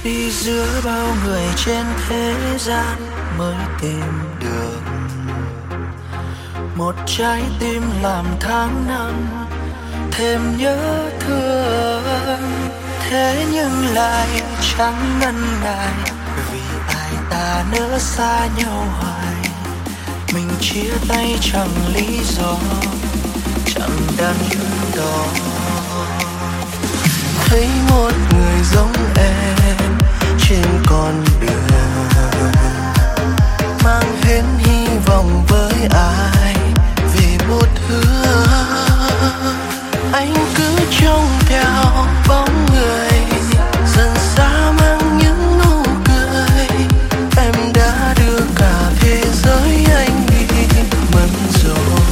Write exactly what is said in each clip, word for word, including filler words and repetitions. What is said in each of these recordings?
đi giữa bao người trên thế gian mới tìm được một trái tim làm tháng năm thêm nhớ thương. Thế nhưng lại chẳng ngần ngại vì ai ta nỡ xa nhau hoài. Mình chia tay chẳng lý do, chẳng đắn đo. Thấy một người giống em trên con đường, mang hết hy vọng với ai vì một hứa. Anh cứ trông theo bóng người dần xa mang những nụ cười. Em đã đưa cả thế giới anh đi mất rồi.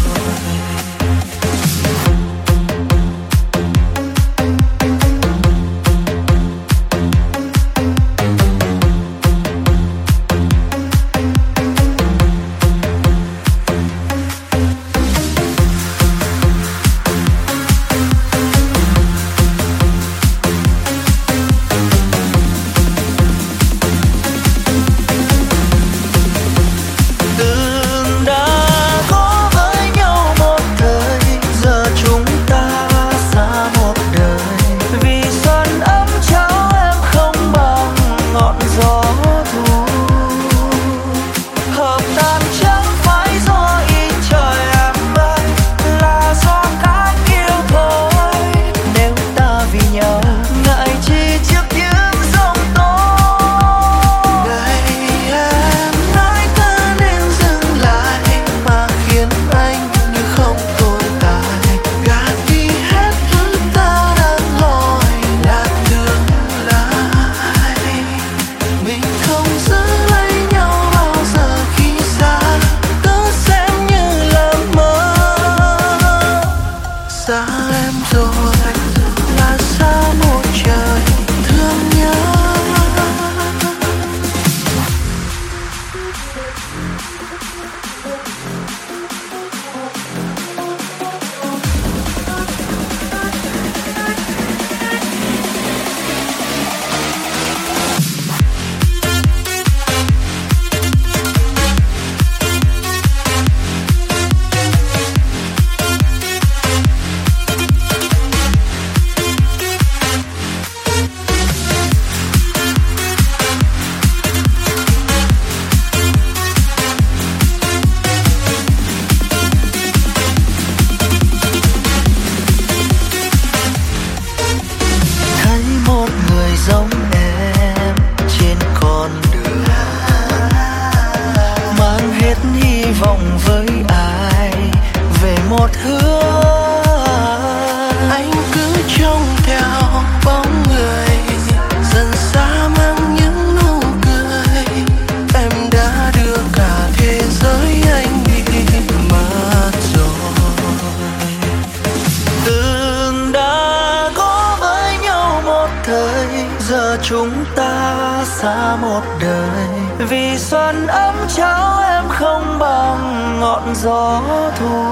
Chúng ta xa một đời vì xuân ấm cháo em không bằng ngọn gió thu.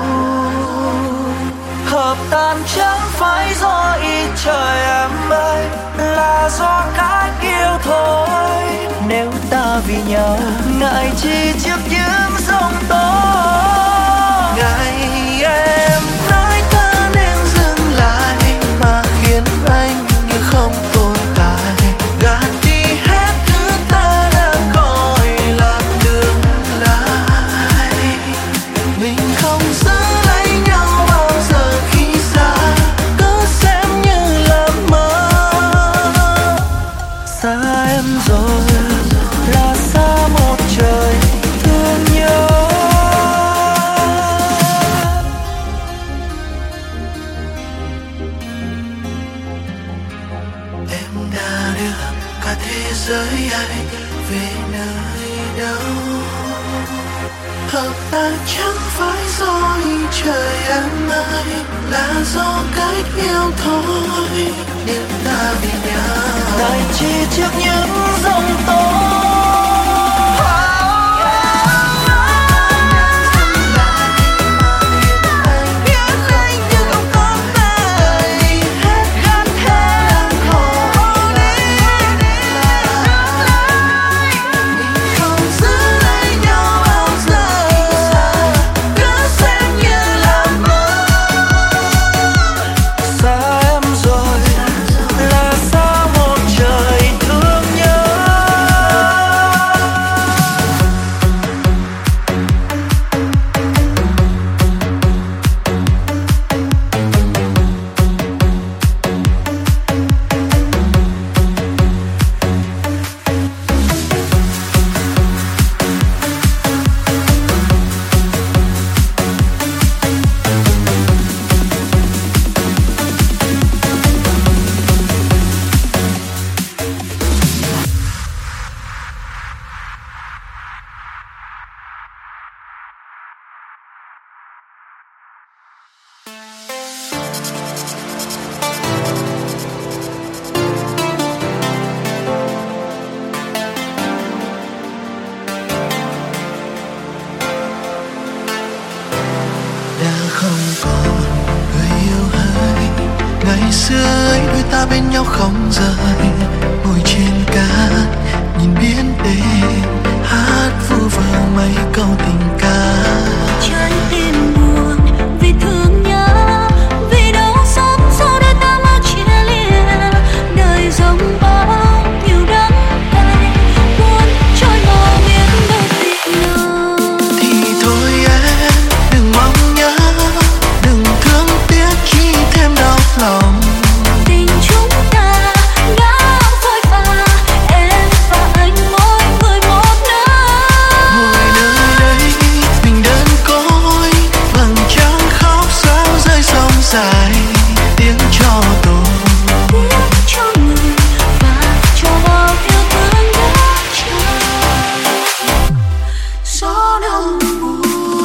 Hợp tan chẳng phải do ý trời em ơi, là do cách yêu thôi. Nếu ta vì nhau ngại chi trước những giông tố. Ngày em nói ta nên dừng lại mà khiến anh như không tồn tại. Gạt đi hết thứ ta đang gọi là tương lai. Mình không giữ lấy nhau bao giờ khi xa, cứ xem như là mơ. Xa em rồi là xa một trời thương nhớ. Em đã đưa cả thế giới anh về nơi đâu. Hợp ta chẳng phải do ý trời em ơi, là do cách yêu thôi. Nếu ta vì nhau tại chi trước những giông tố. Hãy ngày xưa ấy đôi ta bên nhau không rời, ngồi trên cát nhìn biển đêm hát vu vơ mấy câu tình ca. Trái tim buồn vì thương nhớ, vì đau xót sau đôi ta mau chia lìa. Đời rông bao nhiều đắng cay, muốn trôi màu biển đâu tìm nào. Thì thôi em đừng mong nhớ, đừng thương tiếc chỉ thêm đau lòng. Tình chúng ta đã phôi pha, em và anh mỗi người một nơi. Ngồi nơi đây mình đơn côi, vầng trăng khóc sao rơi sông dài. Tiếng cho tôi, Tiếc cho người và cho bao yêu thương đã trao. Gió đông buồn.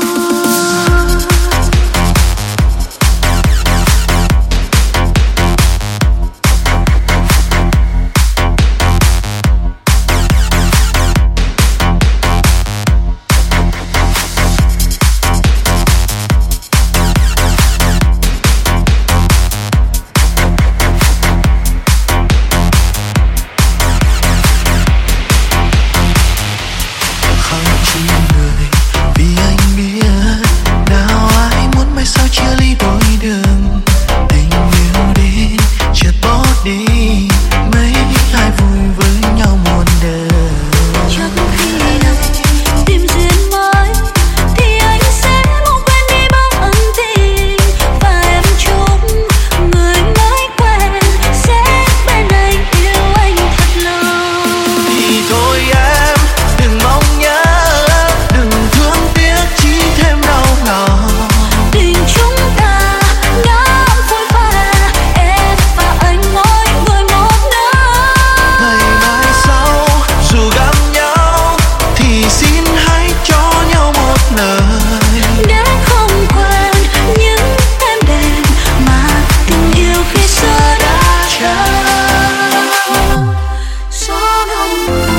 Không chỉ người vì anh biết nào ai muốn mai sau chia ly đôi đường. Tình yêu đến chợt bỏ đi, mấy ai vui với nhau muôn đời. Chắc khi nào tìm duyên mới thì anh sẽ mong quên đi bao ân tình, và em chúc người mới quen sẽ bên anh yêu anh thật lòng. Thì thôi em đừng mong nhớ, đừng thương tiếc chỉ thêm đau lòng. Tình chúng ta đã phôi pha, em và anh mỗi người một nơi. Ngày mai sau dù gặp nhau thì xin hãy cho nhau một lời. Để không quên những em đêm mà tình yêu khi xưa đã trao. Gió đông buồn.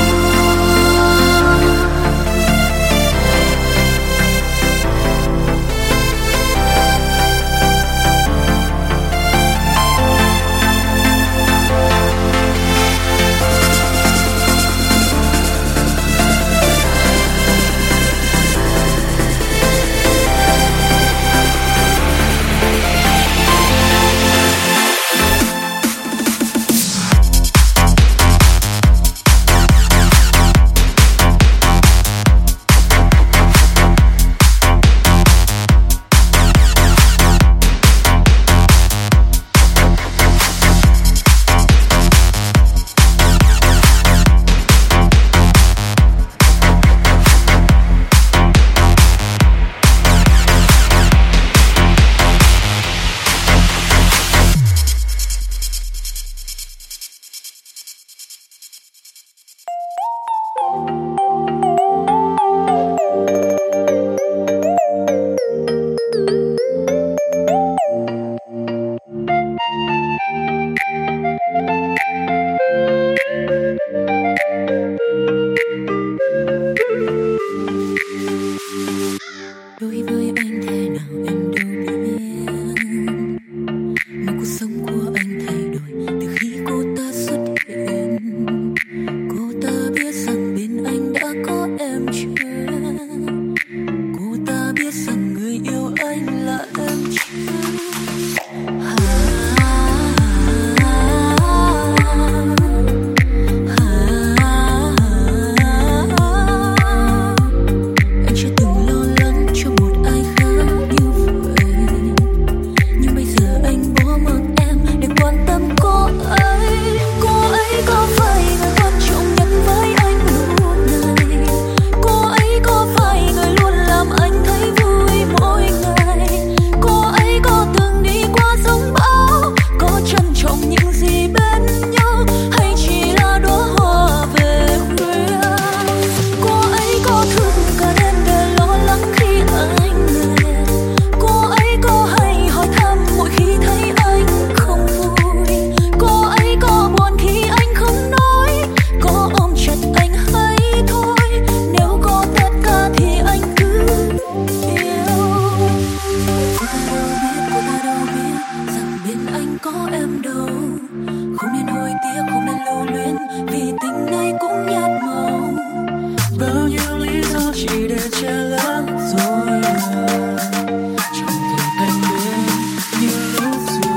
Đối với anh thế nào em đâu biết, mà cuộc sống của anh thay đổi từ khi cô ta xuất hiện. Cô ta biết rằng bên anh đã có em chưa, cô ta biết rằng người yêu anh là em chưa. À, anh chưa từng lo lắng cho một ai khác như vậy, nhưng bây giờ anh bỏ mặc em để có em đâu. Không nên hối tiếc, không nên lưu luyến, vì tình này cũng nhạt màu. Bao nhiêu lý do chỉ để che lấp rồi chẳng thể cạnh bên như lúc xưa.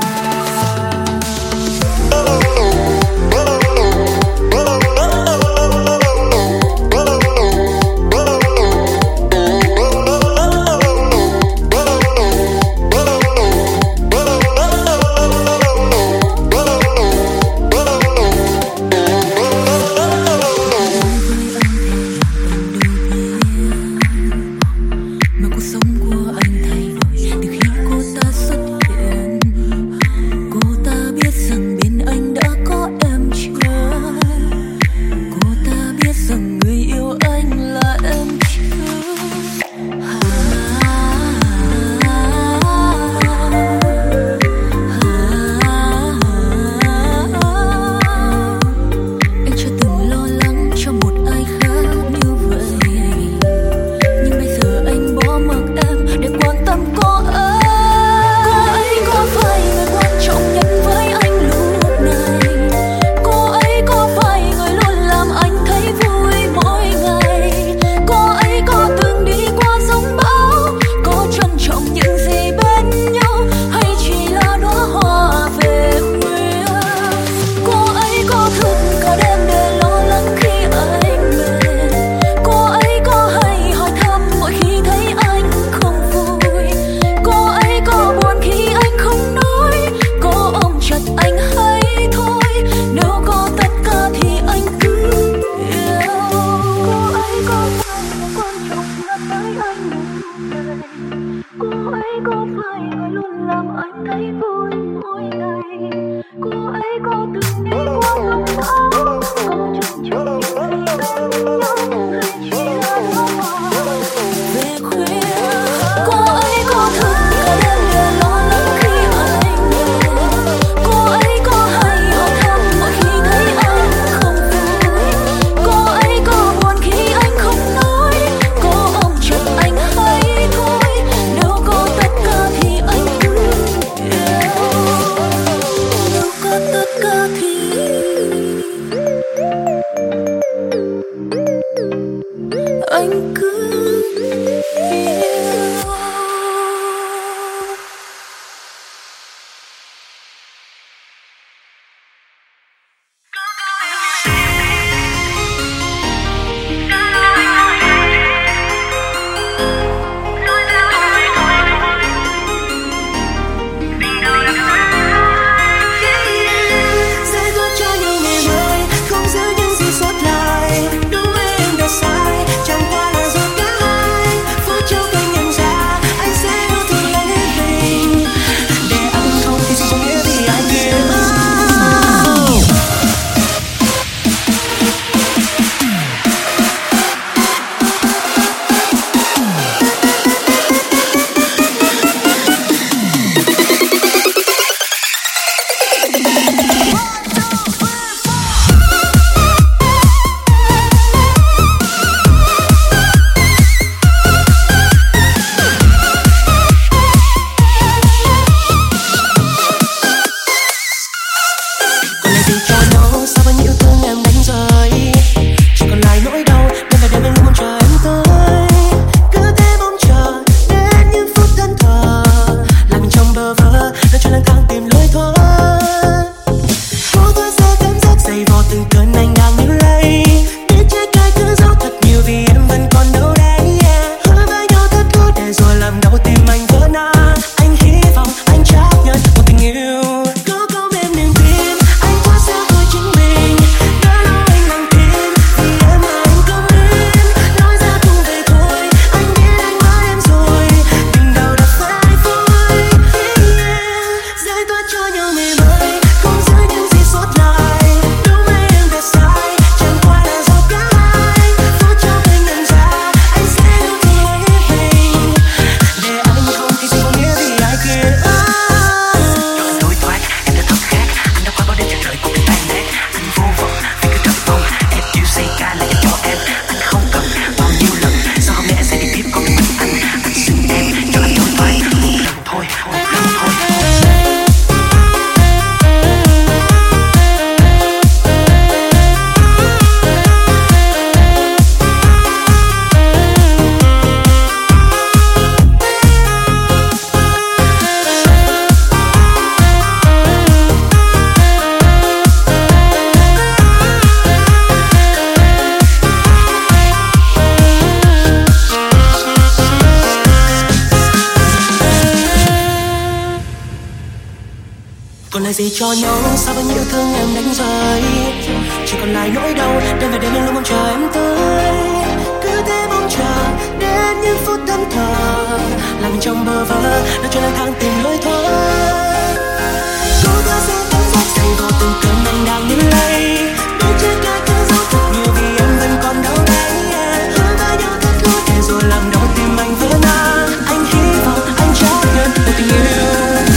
gì cho nhau, sao bao nhiêu thương em đánh rơi. Chỉ còn lại nỗi đau, đêm về đêm luôn mong chờ em tới. Cứ thế mong chờ đến những phút thẫn thờ, lặng trong bơ vơ đã cho lang thang tìm lối thoát. Cố gắng sẽ vẫn dắt dày vào từng cơn anh đang nín lấy. Đôi chân ca cứ dấu thật nhiều vì em vẫn còn đau đáy. Hứa với nhau thật lâu để rồi làm đau tim anh vỡ nát. Anh hy vọng anh chấp nhận được tình yêu.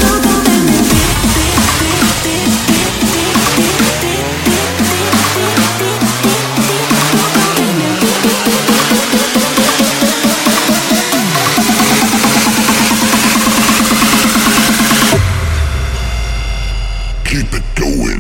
Keep it going.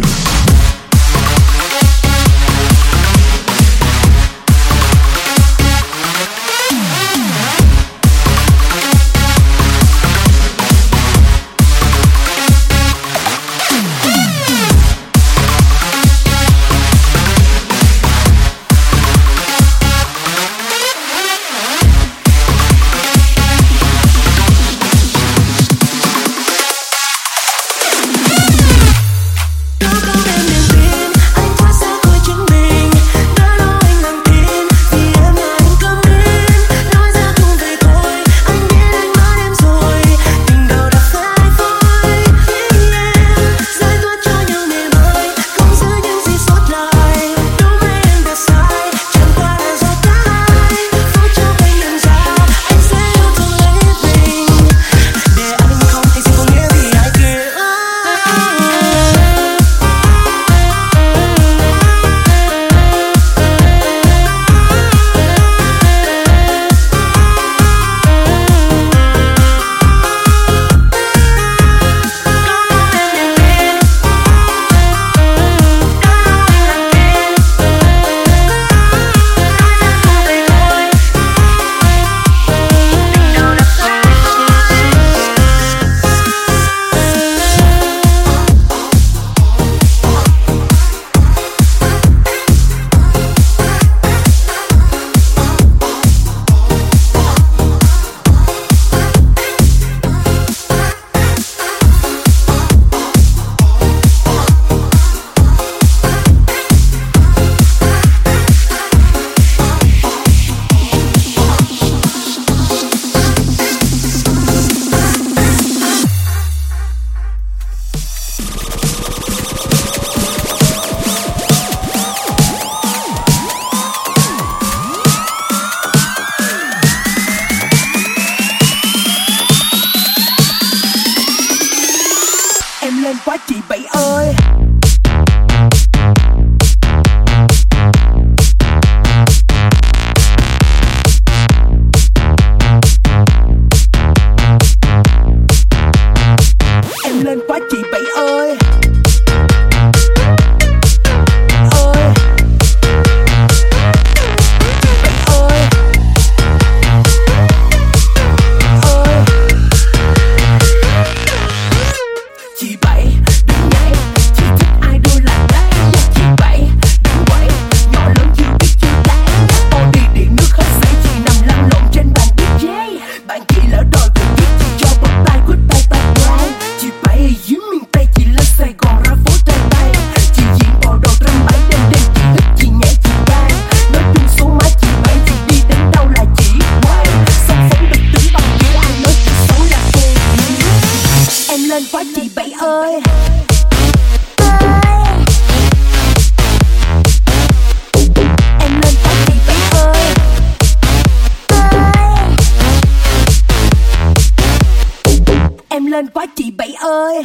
Lên quá chị Bảy ơi.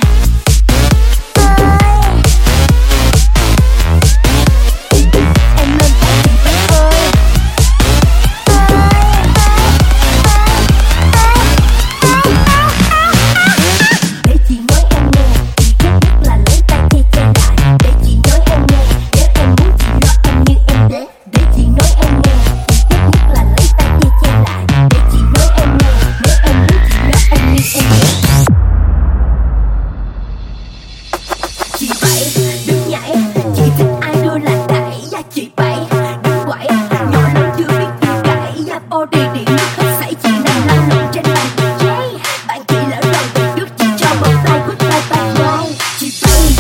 Em lên quá chị Bảy ơi. Để chị nói em nghe, chị ghét nhất là lấy tay che che lại. Để chị nói em nghe, nếu em muốn chị lo em như em để. Để chị nói em nghe, chị ghét nhất là lấy tay che che lại. Để chị nói em nghe, nếu em muốn chị lo em như em để. Chị Bảy đừng nhảy, chị thích ai đưa là đẩy. Và chị Bảy đừng quậy, nhỏ lớn chưa biết chưa cãi. Và body điện hết sảy chị nằm lăn lộn trên bàn đi jay. Bạn chị lỡ lời về trước chị cho một tay goodbye bye bye. Chị Bảy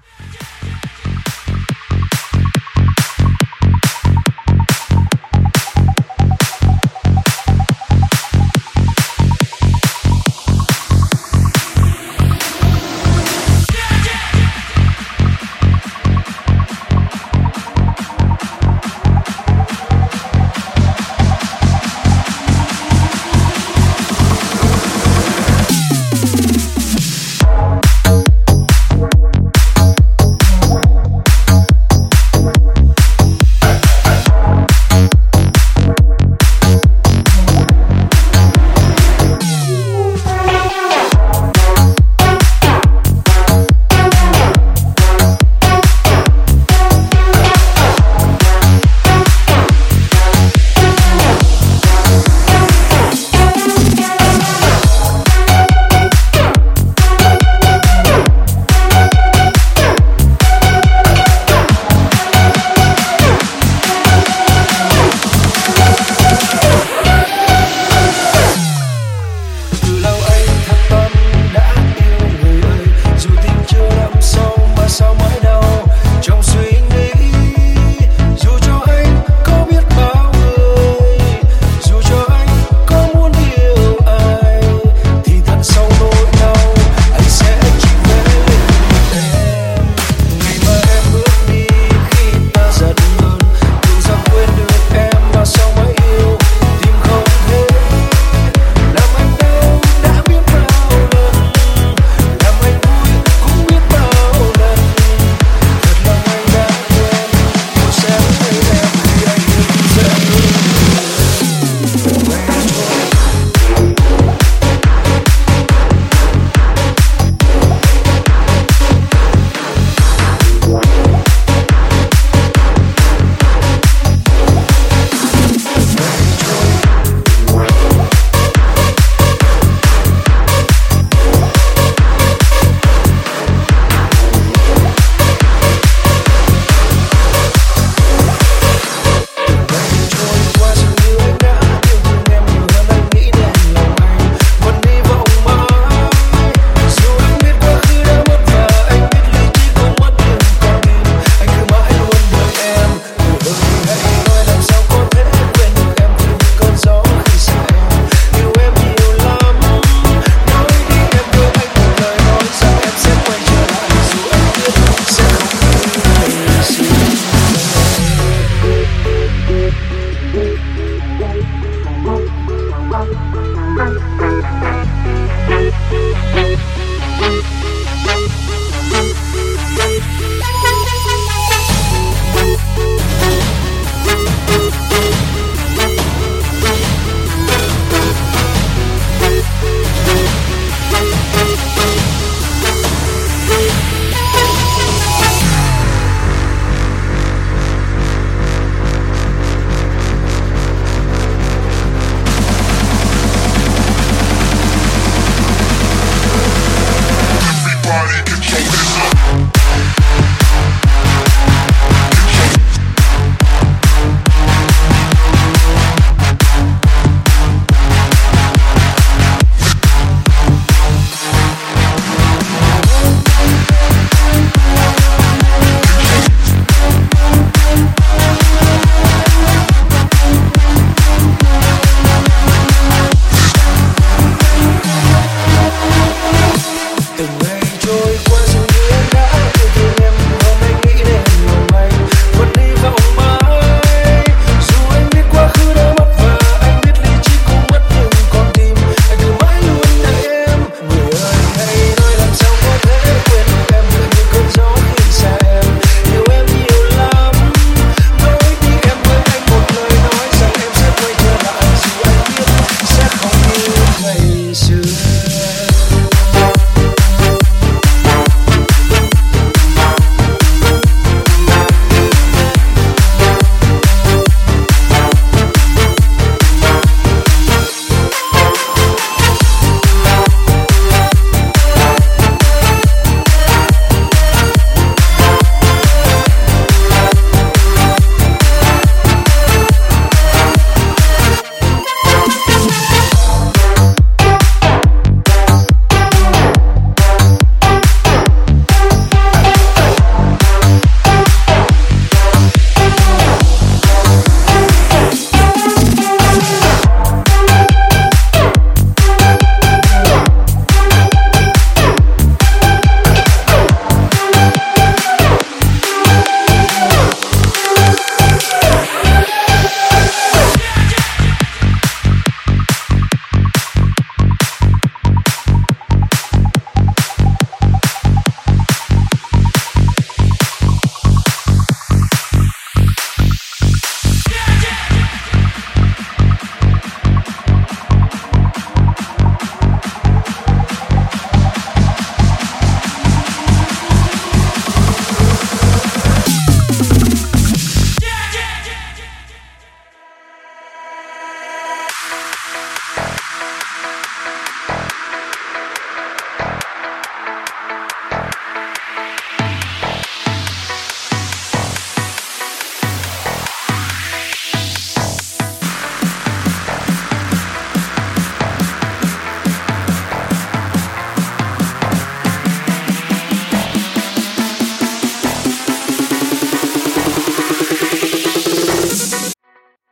xưa.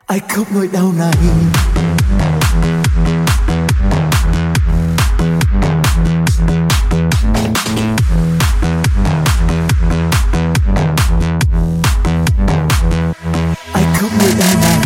Ai khóc nỗi đau này. Ai khóc nỗi đau này.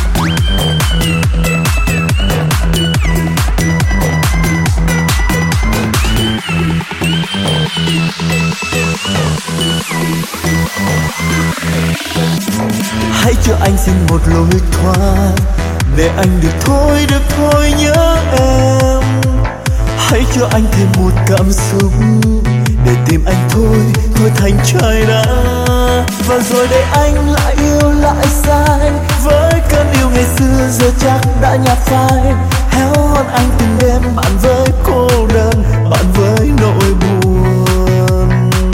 Hãy cho anh xin một lối thoát để anh được thôi, được thôi nhớ em. Hãy cho anh thêm một cảm xúc để tìm anh thôi, thôi thành trời đã. Và rồi để anh lại yêu lại sai, với cơn yêu ngày xưa giờ chắc đã nhạt phai. Héo hon anh từng đêm bạn với cô đơn, bạn với nỗi buồn.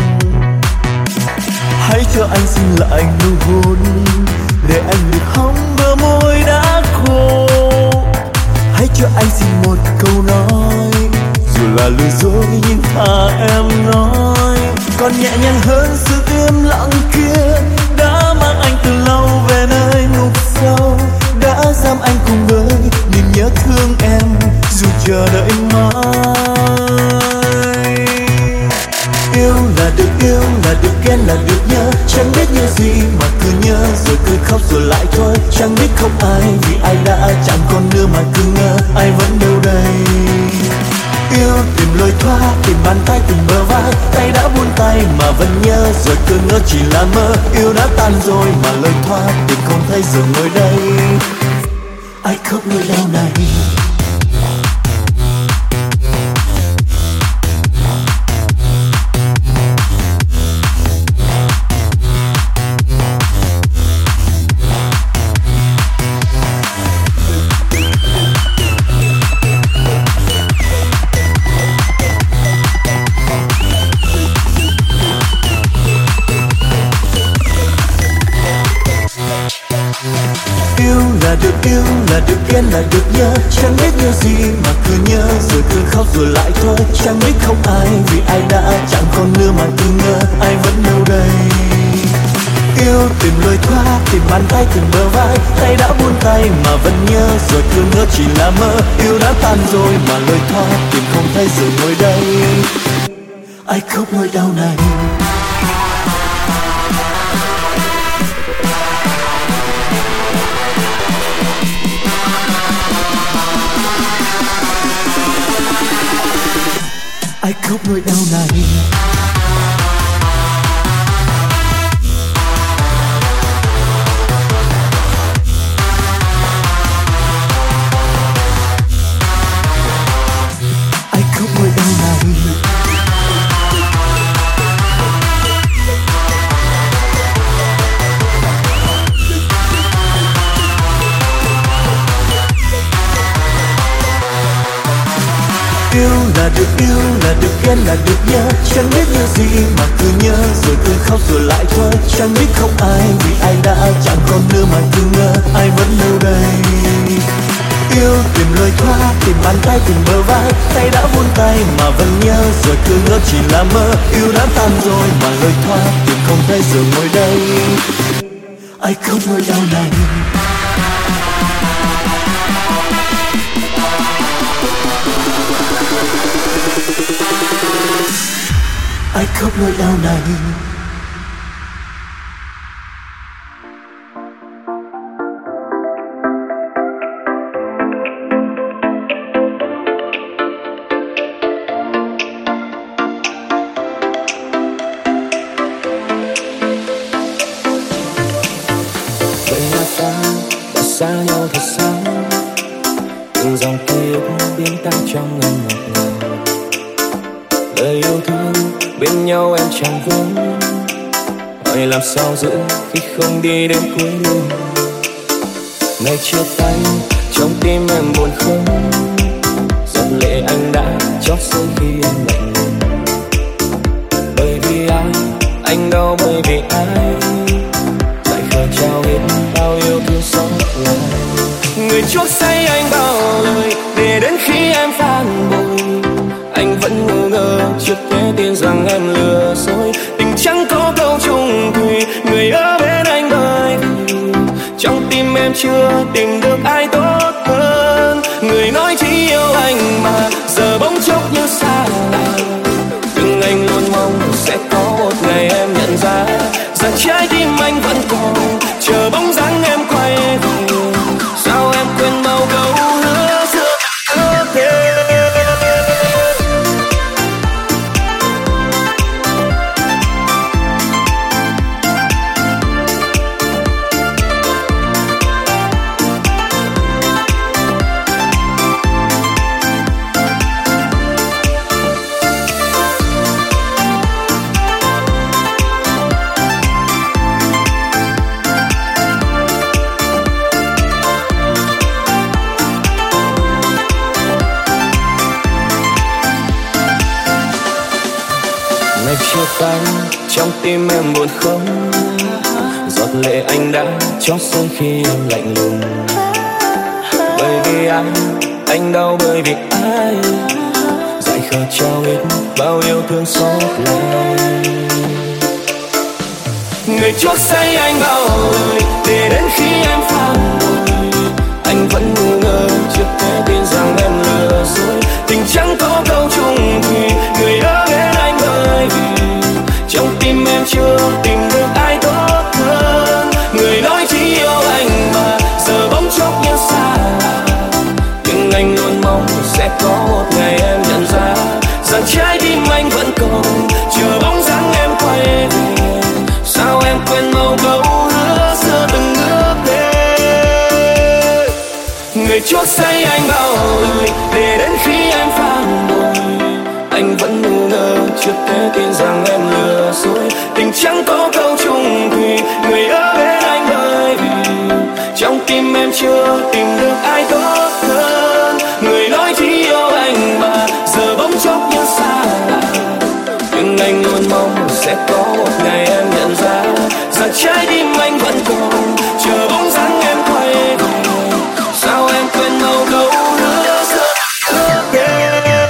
Hãy cho anh xin lại nụ hôn để anh được hóng bờ môi đã khô. Hãy cho anh xin một câu nói, dù là lừa dối nhưng thà em nói. Còn nhẹ nhàng hơn sự im lặng kia, đã mang anh từ lâu về nơi ngục sâu, đã giam anh cùng với niềm nhớ thương em dù chờ đợi mãi. Yêu là được yêu, là được ghen, là được nhớ, chẳng biết như gì mà cứ nhớ rồi cứ khóc rồi lại thôi. Chẳng biết không ai vì ai đã chẳng còn nữa mà cứ ngỡ ai vẫn đâu đây. Yêu tìm lối thoát, tìm bàn tay tìm bờ vai, tay đã buông tay mà vẫn nhớ rồi cứ ngỡ chỉ là mơ. Yêu đã tan rồi mà lối thoát tìm không thấy giờ ngồi đây. Ai khóc nỗi đau này. Là được yêu, là được ghen, là được nhớ, chẳng biết như gì mà cứ nhớ rồi cứ khóc rồi lại thôi. Chẳng biết không ai vì ai đã chẳng còn nữa mà cứ ngỡ ai vẫn đâu đây. Yêu tìm lối thoát, tìm bàn tay tìm bờ vai, tay đã buông tay mà vẫn nhớ rồi cứ ngỡ chỉ là mơ. Yêu đã tan rồi mà lối thoát tìm không thấy giờ ngồi đây. Ai khóc nỗi đau này. Ai khóc nỗi đau này. Ai khóc nỗi đau này. Yêu là được yêu, là được ghen, là được nhớ, chẳng biết như gì mà cứ nhớ rồi cứ khóc rồi lại thôi. Chẳng biết không ai vì ai đã chẳng còn nữa mà cứ ngỡ ai vẫn đâu đây. Yêu tìm lối thoát, tìm bàn tay tìm bờ vai, tay đã buông tay mà vẫn nhớ rồi cứ ngỡ chỉ là mơ. Yêu đã tan rồi mà lối thoát tìm không thấy giờ ngồi đây. Ai khóc nỗi đau này. Ai khóc nỗi đau này. Vậy là ta đã xa nhau thật xa, từng dòng ký ức biến tan trong ngân ngọt ngào. Lời yêu thương bên nhau em chẳng vững, hỏi làm sao giữ khi không đi đến cuối đường. Ngày chia tay trong tim em buồn không, giọt lệ anh đã chót rơi khi em lạnh lùng. Bởi vì ai, anh đau bởi vì ai, lại khờ trao hết bao yêu thương xót lại. Người chuốc say anh bao lời để đến khi em phản bội, anh vẫn ngu ngơ trước thế tin rằng em lừa dối. Tình chẳng có câu chung thủy, người ở bên anh bởi vì trong tim em chưa tìm được ai tốt hơn. Người nói chỉ yêu anh mà giờ bỗng chốc như xa lạ. Nhưng anh luôn mong sẽ có một ngày em nhận ra rằng trái tim anh vẫn còn chờ bóng dáng em quay về. Sao em quên mau câu hứa giữa ước thề. Trước anh trong tim em buồn không, giọt lệ anh đã chót rơi khi em lạnh lùng. Bởi vì anh, anh đau bởi vì ai dại khờ trao hết bao yêu thương xót lại. Người chót say anh bao lời để đến khi em phản bội, anh vẫn ngu ngơ chưa thể tin rằng em lừa dối. Tình chẳng có câu chung thủy, người ở bên anh bởi vì trong tim em chưa tìm được ai tốt hơn. Người nói chỉ yêu anh mà giờ bỗng chốc như xa lạ. Nhưng anh luôn mong sẽ có một ngày em nhận ra rằng trái tim anh vẫn còn chờ bóng dáng em quay về. Sao em quên mau câu hứa xưa từng ước thề. Người chót say anh bao lời để đến khi em phản bội, anh vẫn ngu ngơ chưa thể tin rằng em lừa dối. Tình chẳng có câu chung thủy, người ở bên anh bởi vì trong tim em chưa tìm được ai tốt hơn. Người nói chỉ yêu anh mà giờ bỗng chốc như xa lạ. Nhưng anh luôn mong sẽ có một ngày em nhận ra rằng trái tim anh vẫn còn chờ bóng dáng em quay về. Sao em quên mau câu hứa xưa ước thề.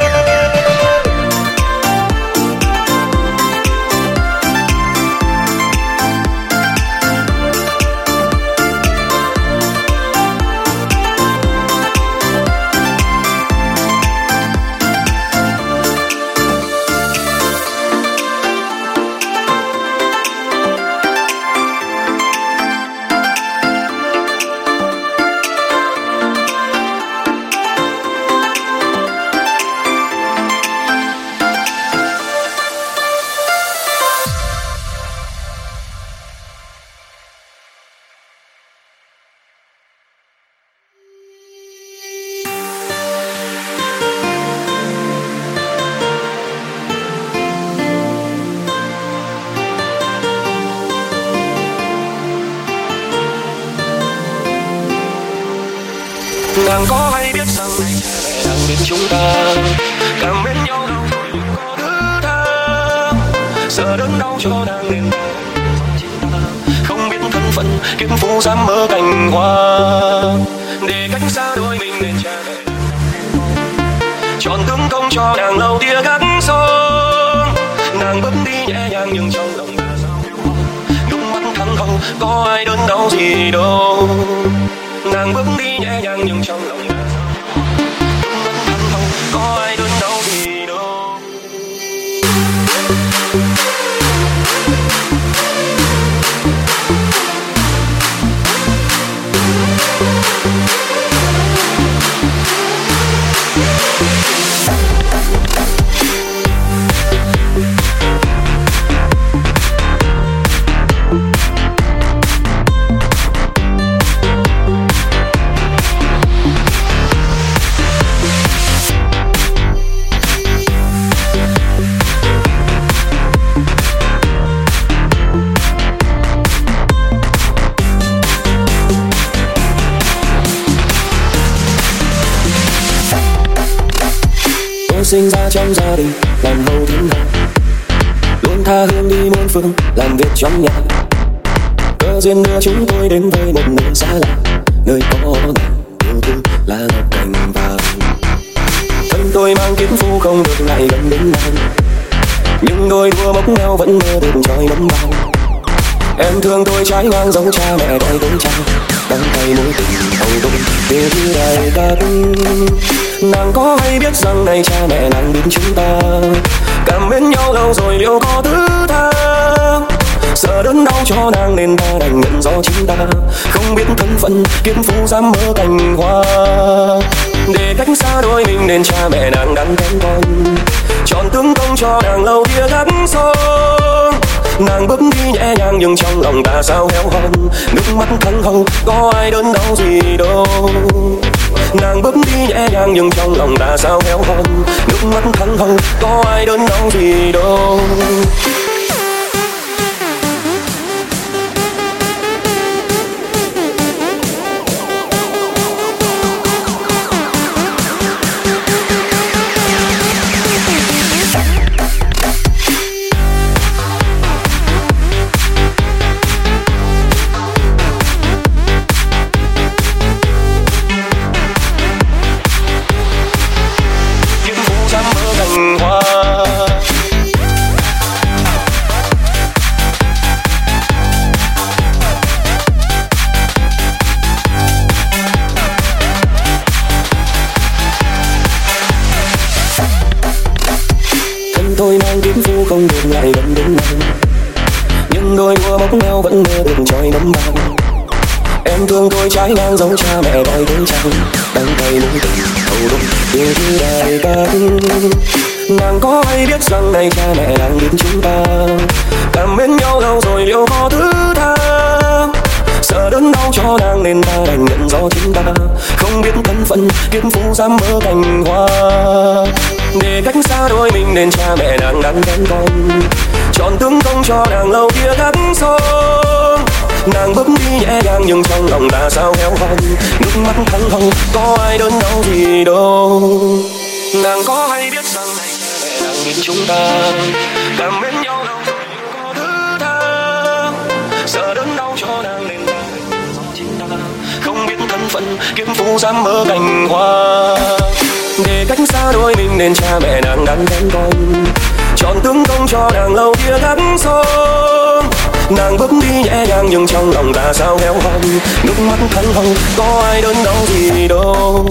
Nàng có hay biết rằng đang bên chúng ta càng bên nhau đâu có thứ tha. Giờ đớn đau cho nàng nên không biết thân phận kiếp phù dám mơ cành hoa. Để cách xa đôi mình nên cha mẹ chọn tướng công cho nàng lâu tia gác son. Nàng bước đi nhẹ nhàng nhưng trong lòng ta sao phiêu hồng. Nước mắt thăng không có ai đớn đau gì đâu. Nàng bước đi nhẹ nhàng nhưng trong lòng ta sao không có ai đớn đau gì đâu. Sinh ra trong gia đình làm hầu thiên hạ, luôn tha hương đi muôn phương làm việc trong nhà. Cơ duyên đưa chúng tôi đến với một nơi xa lạ, nơi có nàng yêu thương là ngọc cành vàng. Thân tôi mang kiếp phu không được lại gần đến nàng, nhưng đôi đua bốc nhau vẫn mơ được trôi nấm bao. Em thương tôi trái ngang giống cha mẹ đôi đôi trăng, đắng cay mối tình hồng đôi điều như đại ca. Nàng có hay biết rằng này cha mẹ nàng biết chúng ta cảm mến nhau lâu rồi liệu có thứ tha. Sợ đớn đau cho nàng nên ta đành nhận do chính ta không biết thân phận kiếm phu dám mơ cành hoa. Để cách xa đôi mình nên cha mẹ nàng đang kén con, chọn tướng công cho nàng lâu kia gác son. Nàng bước đi nhẹ nhàng nhưng trong lòng ta sao héo hon, nước mắt thăng hồng có ai đớn đau gì đâu. Nàng bước đi nhẹ nhàng nhưng trong lòng ta sao héo hon, nước mắt thăng hồng có ai đớn đau gì đâu. Không được lại gần đến nàng, nhưng đôi đua bóng neo vẫn mơ được trôi nấm vàng. Em thương tôi trái ngang giống cha mẹ đôi đôi trăng, đắng cay mối tình hầu đôi điều như đại ca. Nàng có hay biết rằng này cha mẹ đang biết chúng ta cảm mến nhau lâu rồi liệu có thứ tha. Sợ đớn đau cho nàng nên ta đành nhận do chính ta không biết thân phận kiếm phu dám mơ cành hoa. Để cách xa đôi mình nên cha mẹ nàng đang kén con, chọn tướng công cho nàng lâu kia gác son. Nàng bước đi nhẹ nhàng nhưng trong lòng ta sao héo hon, nước mắt thăng hồng có ai đớn đau gì đâu. Nàng có hay biết rằng này cha mẹ đang nhìn chúng ta cảm mến nhau lâu rồi có thứ tha. Sợ đớn đau cho nàng nên ta do chính ta không biết thân phận kiếm phu dám mơ cành hoa. Để cách xa đôi mình nên cha mẹ nàng đang kén con, chọn tướng công cho nàng lâu kia gác son. Nàng bước đi nhẹ nhàng nhưng trong lòng ta sao héo hon, nước mắt thăng hồng có ai đớn đau gì đâu.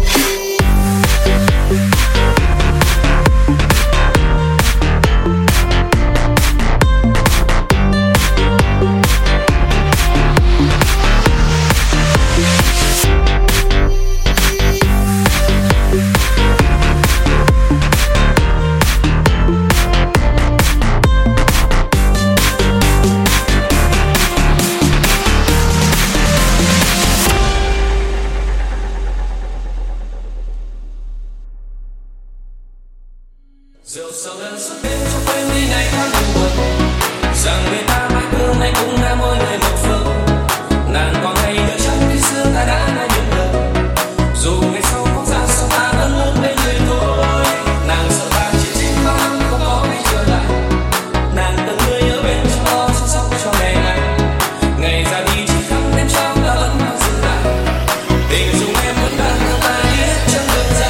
Rượu sầu đơn suốt đêm cho quên đi ngày tháng buồn buồn, rằng người ta mãi thương nay cũng đã mỗi người một phương. Nàng còn hay nhớ chăng khi xưa ta đã nói những lời, dù ngày sau không ra sao ta vẫn luôn bên người thôi. Nàng sợ ta chỉ chính bao năm không có ngày trở lại, nàng từng người ở bên trong lo chăm sóc cho ngày này. Ngày ra đi chỉ khắp đêm trong ta vẫn còn giữ lại, tình dù em vẫn đang theo ta đi hết chân đường ra.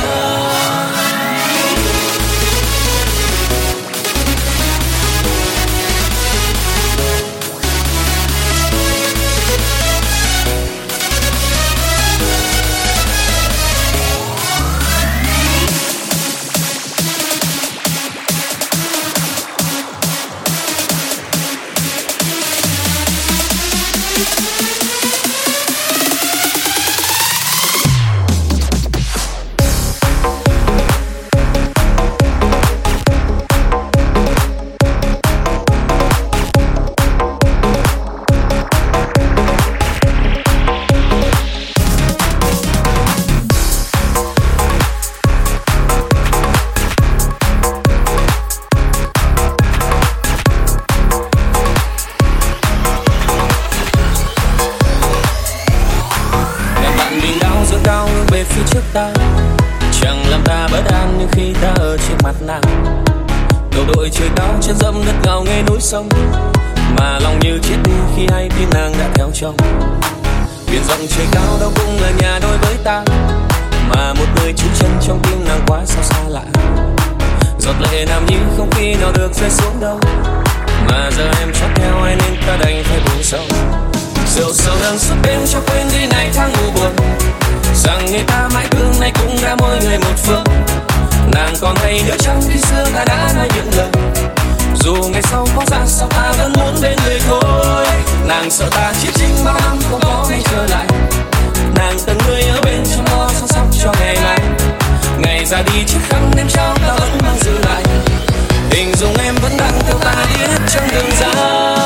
Chẳng làm ta bất an như khi ta ở trước mặt nàng. Đầu đội trời cao chân dẫm đất ngào nghe núi sông, mà lòng như chết đi khi hay tin nàng đã theo chồng. Biển rộng trời cao đâu cũng là nhà đôi với ta, mà một người trú chân trong tim nàng quá sao xa lạ. Giọt lệ nam nhi không khi nào được rơi xuống đâu, mà giờ em chót theo ai nên ta đành phải buồn. lưng suốt đêm cho quên đi ngày tháng u buồn, rằng người ta mãi thương nay cũng đã mỗi người một phương. Nàng còn hay nhớ chăng khi xưa ta đã nói những lời, dù ngày sau có ra sao ta vẫn muốn bên người thôi. Nàng sợ ta chỉ chính bao năm không có ngày trở lại, nàng từng người ở bên trong lo săn sóc cho ngày mai. Ngày ra đi chiếc khăn em trao ta vẫn mang giữ lại, hình dung em vẫn đang theo ta đi hết trong đường dài.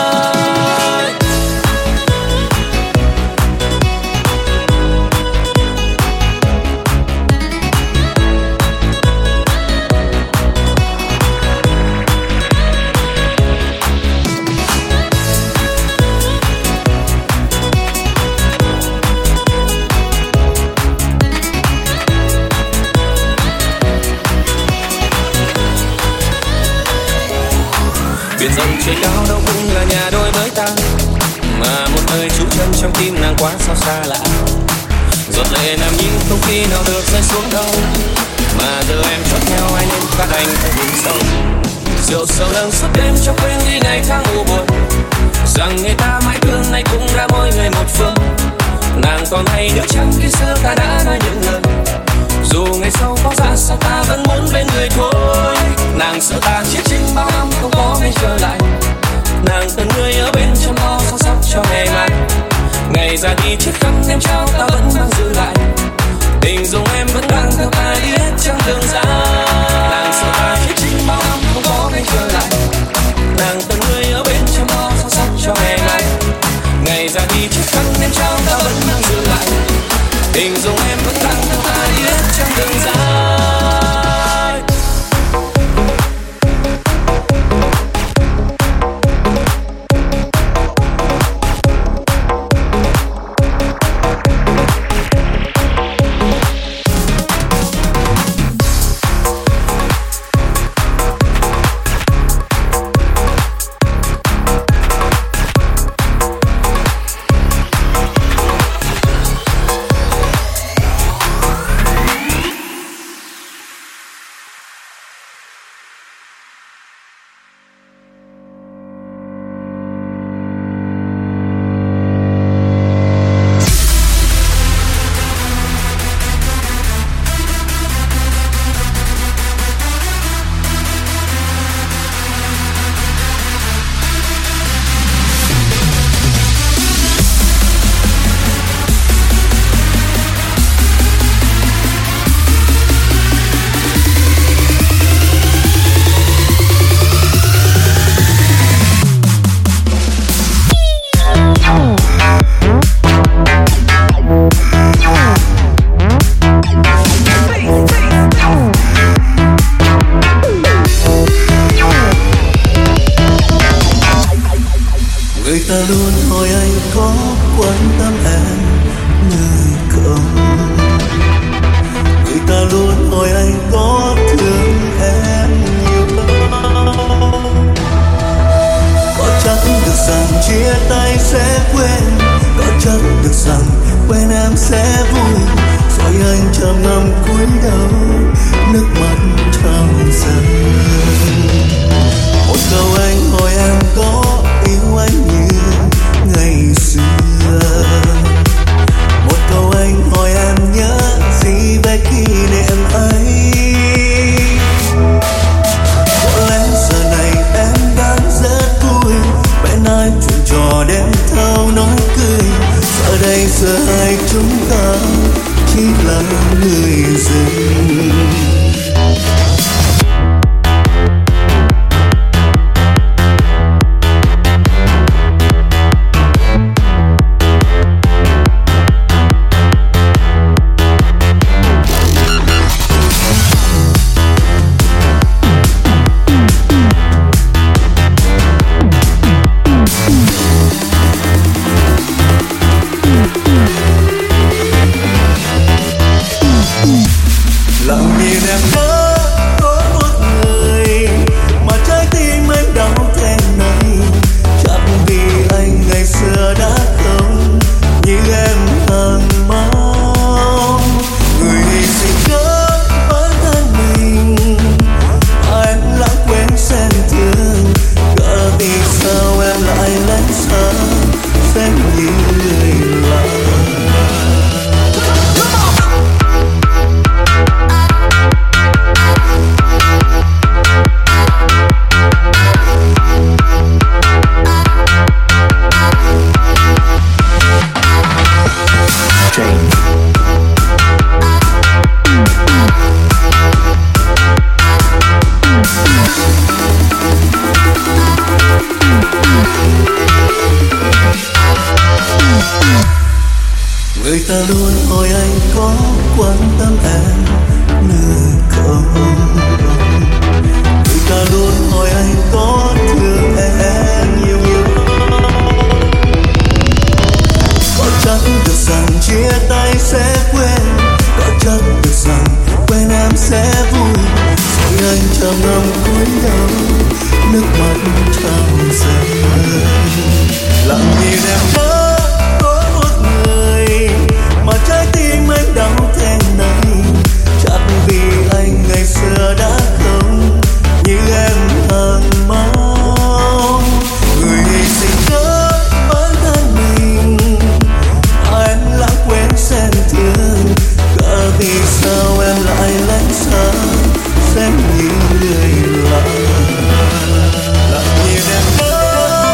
Biển rộng trời cao đâu cũng là nhà đôi với ta, mà một nơi trú chân trong tim nàng quá sao xa lạ. Giọt lệ nằm nhìn không khi nào được rơi xuống đâu, mà giờ em chót theo ai nên các anh phải vùng sâu. Rượu sầu nâng suốt đêm cho quên đi ngày tháng u buồn, rằng người ta mãi thương nay cũng đã mỗi người một phương. Nàng còn hay nhớ chăng khi xưa ta đã nói những lời, dù ngày sau có ra sao ta vẫn muốn bên người thôi. Nàng sợ ta chết chính bao năm không có ngày trở lại, nàng từng người ở bên chăm lo săn sóc cho ngày mai. Ngày ra đi chiếc khăn em trao ta vẫn mang giữ lại, hình dung em vẫn đang theo ta đi hết trong đường dài. Nàng sợ ta chết chính bao năm không có ngày trở lại, nàng từng người ở bên chăm lo săn sóc cho ngày mai. Ngày ra đi chiếc khăn em trao ta vẫn mang giữ lại, hình dung em vẫn đang theo ta đi hết trong đường dài. ta luôn hỏi anh có quan tâm em như không. Người ta luôn hỏi anh có thương em nhiều không. Có chắc được rằng chia tay sẽ quên, có chắc được rằng quên em sẽ vui. Rồi anh trầm ngâm cúi đầu, nước mắt trào dâng. Một câu anh hỏi em có yêu anh như ngày xưa. Một câu luôn hỏi anh có quan tâm em nữa không. Người ta luôn hỏi anh có thương em nhiều nhiều. Có chắc được rằng chia tay sẽ quên, có chắc được rằng quên em sẽ vui. Rồi anh trầm ngâm cúi đầu, nước mắt trào rơi. Lặng nhìn em nhớ có một người mà trái tim anh đau thế này. Chắc vì anh ngày xưa đã không như em hằng mong. Người hy sinh cớ bản thân mình mà em lãng quên xem thương. Cớ vì sao em lại lánh xa xem như người lạ. Lặng nhìn em nhớ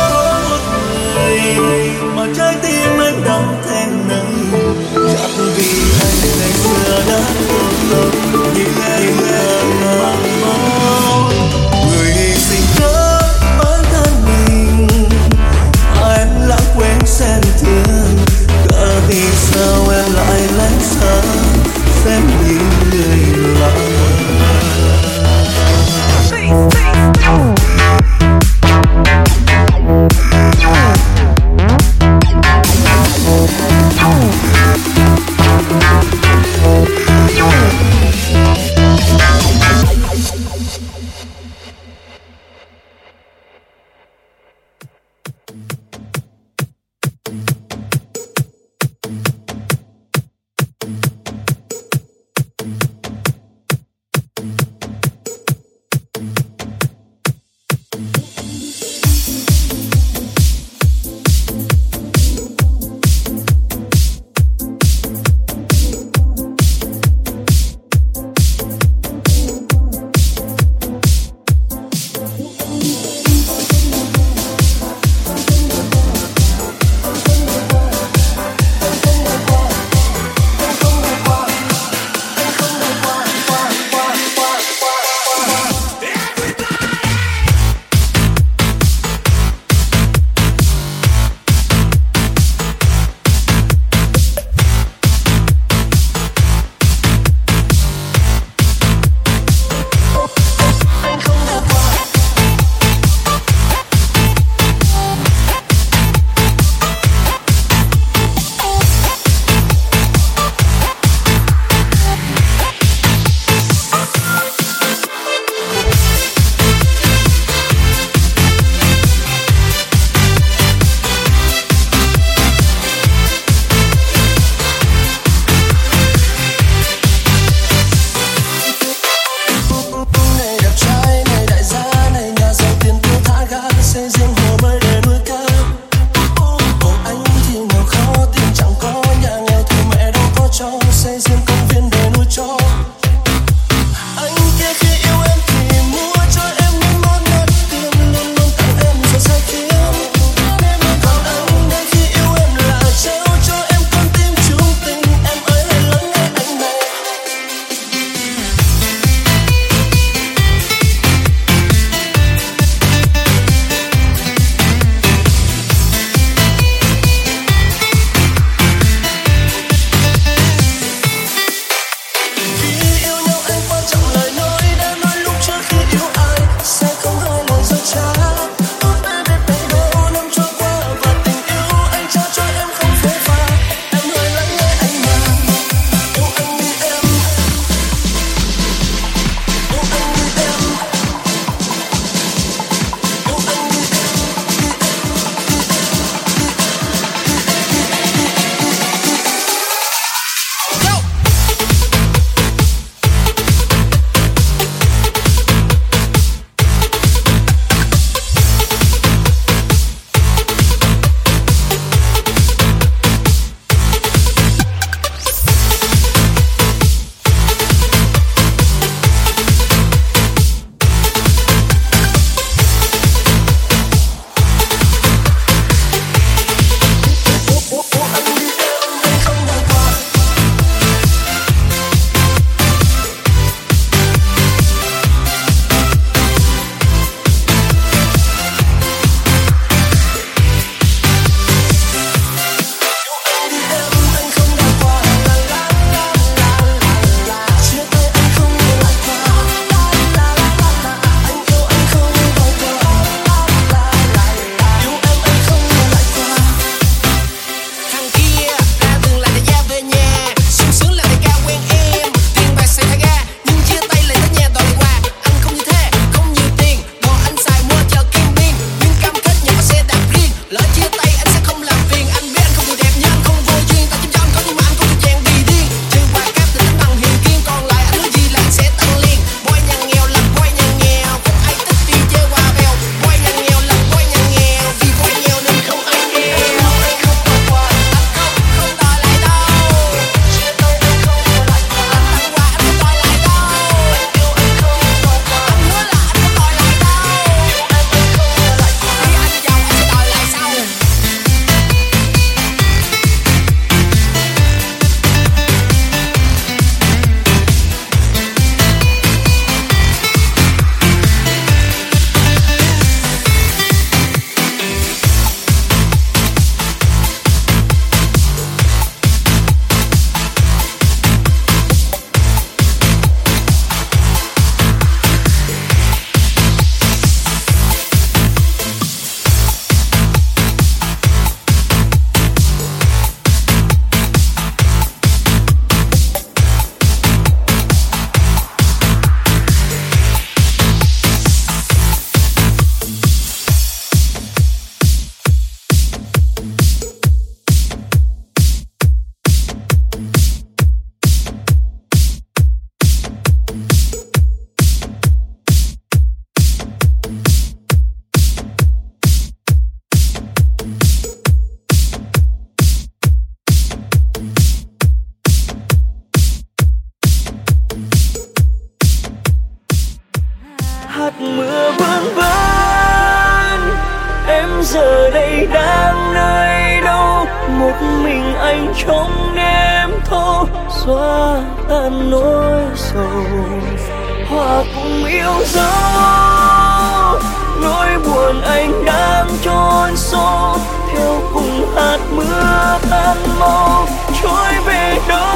đây đang nơi đâu, một mình anh trong đêm thâu xóa tan nỗi sầu, hòa cùng yêu dấu nỗi buồn anh đang chôn sâu, theo cùng hạt mưa tan mau trôi về đâu.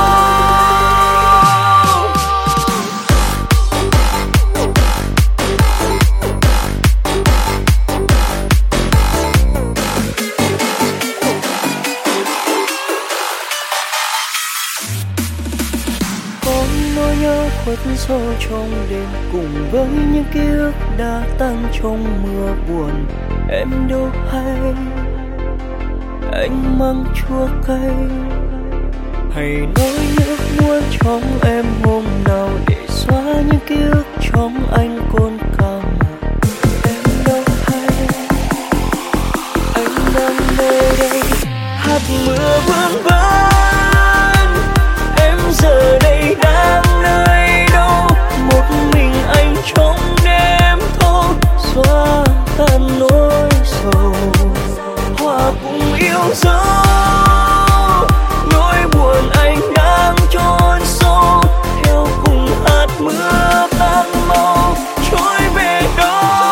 Khuất sâu trong đêm cùng với những ký ức đã tan trong mưa buồn. Em đâu hay anh mang chua cay, hay nỗi nhớ muốn trong em hôm nào để xóa những ký ức trong anh cồn cao. Em đâu hay anh đang nơi đây, hạt mưa vương vấn. Em giờ đây đang nơi đâu, một mình anh trong đêm thâu xóa tan nỗi sầu, hòa cùng yêu dấu nỗi buồn anh đang chôn sâu, theo cùng hạt mưa tan mau trôi về đâu.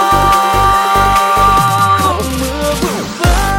Mưa vương vấn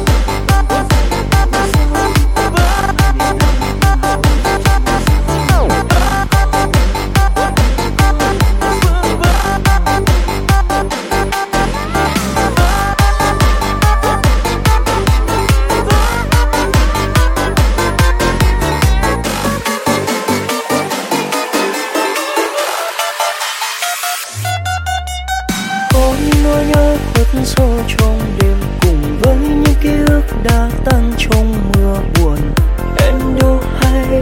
sâu trong đêm cùng với những ký ức đã tan trong mưa buồn. Em đâu hay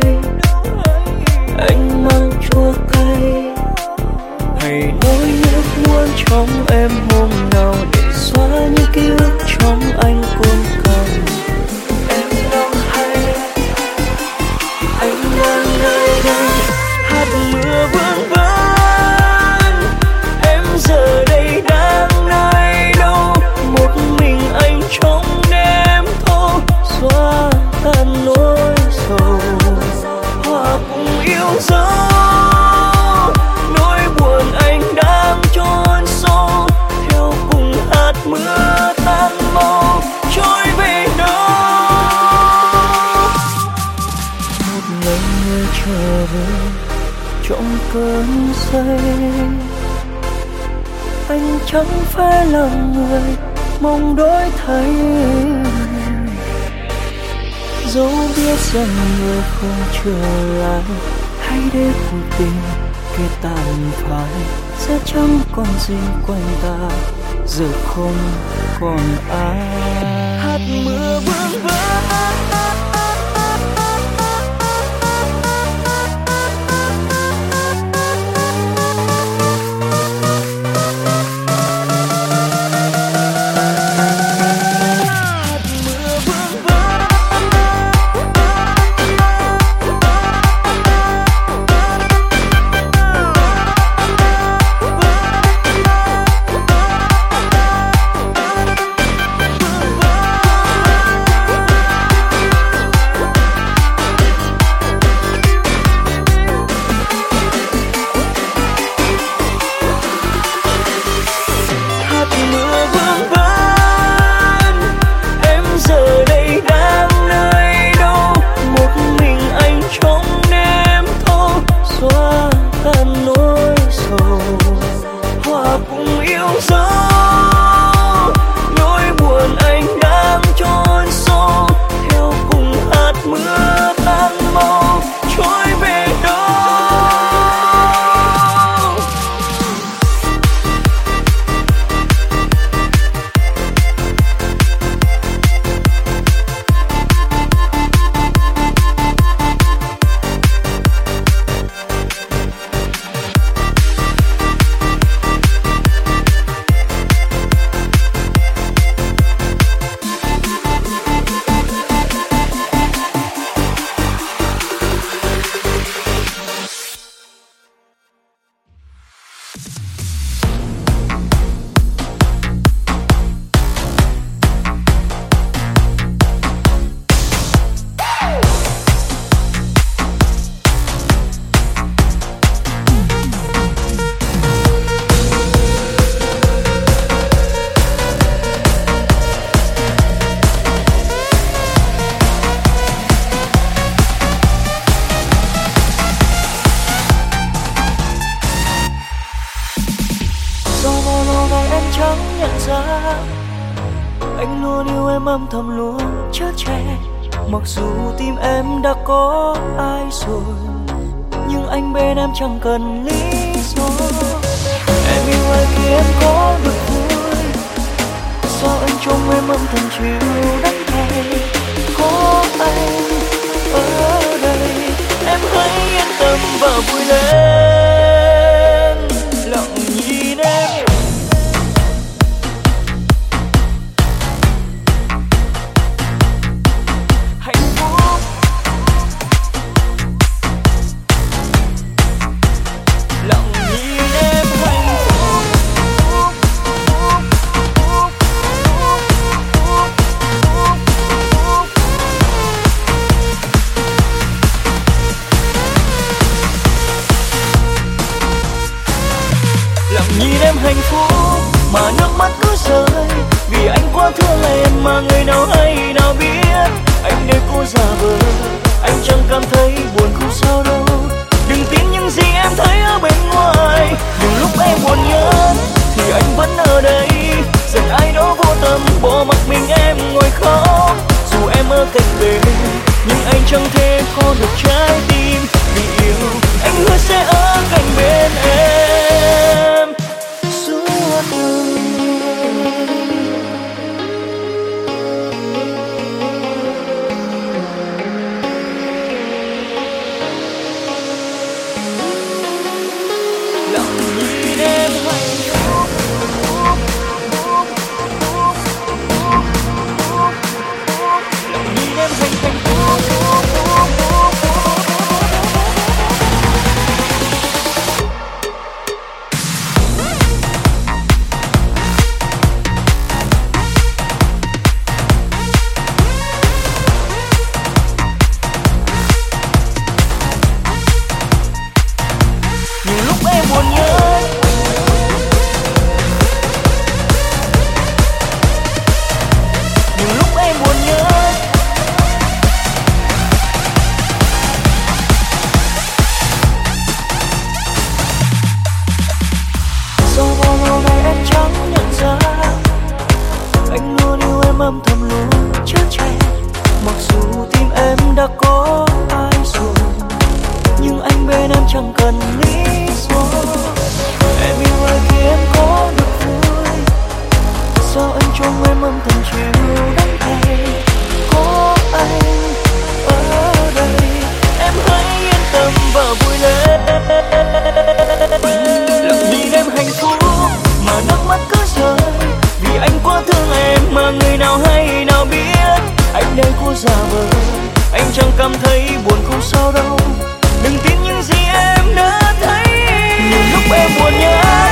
anh mang chua cay, hay nỗi nhớ muốn trong em hôm nào để xóa những ký ức trong anh cồn cào. Em đâu hay anh đang nơi đây, hạt mưa vương vấn. Em giờ đây đang nơi đâu, một mình anh trong đêm thâu xóa tan nỗi sầu, hòa cùng yêu dấu nỗi buồn anh đang chôn sâu, theo cùng hạt mưa tan mau trôi về đâu. Một ngày người trở về trong cơn say, anh chẳng phải là người mong đổi thay, dẫu biết rằng người không trở lại, hãy để cuộc tình kia tàn phai, sẽ chẳng còn gì quanh ta, giờ không còn ai. Hạt mưa vương vấn ra. Anh luôn yêu em âm thầm luôn chở che, mặc dù tim em đã có ai rồi, nhưng anh bên em chẳng cần lý do. Em yêu ai khi em có được vui, sao anh trong em âm thầm chịu đắng cay. Có anh ở đây, em hãy yên tâm và vui lên, lặng nhìn em. Hạnh phúc lặng nhìn em hạnh phúc. Lặng nhìn em hạnh phúc mà nước mắt cứ rơi, vì anh quá thương em mà người nào hay nào biết. Anh để cô giả vờ, anh chẳng cảm thấy buồn không sao đâu. Đừng tin những gì em thấy ở bên ngoài, những lúc em buồn nhớ thì anh vẫn ở đây. Dần ai đó vô tâm bỏ mặc mình em ngồi khóc. Dù em ở cạnh bên nhưng anh chẳng thể có được trái tim, vì yêu anh hứa sẽ ở cạnh bên em suốt đời. Lặng nhìn em hạnh phúc, lặng nhìn em hạnh hạnh phúc. Những lúc em buồn nhớ, những lúc em buồn nhớ, sau bao lâu nay em chẳng nhận ra, anh luôn yêu em âm thầm luôn chở che, mặc dù tim em đã có ai rồi, nhưng anh bên em chẳng cần lý do. Em yêu ai khi em có được vui, sao anh trong em âm thầm chịu đắng cay. Có anh ở đây, em hãy yên tâm và vui lên. Lặng nhìn em hạnh phúc mà nước mắt cứ rơi, vì anh quá thương em mà người nào hay nào biết. Anh đây cố giả vờ, anh chẳng cảm thấy buồn không sao đâu. Đừng tin những gì em đã thấy, nhiều lúc em buồn nhớ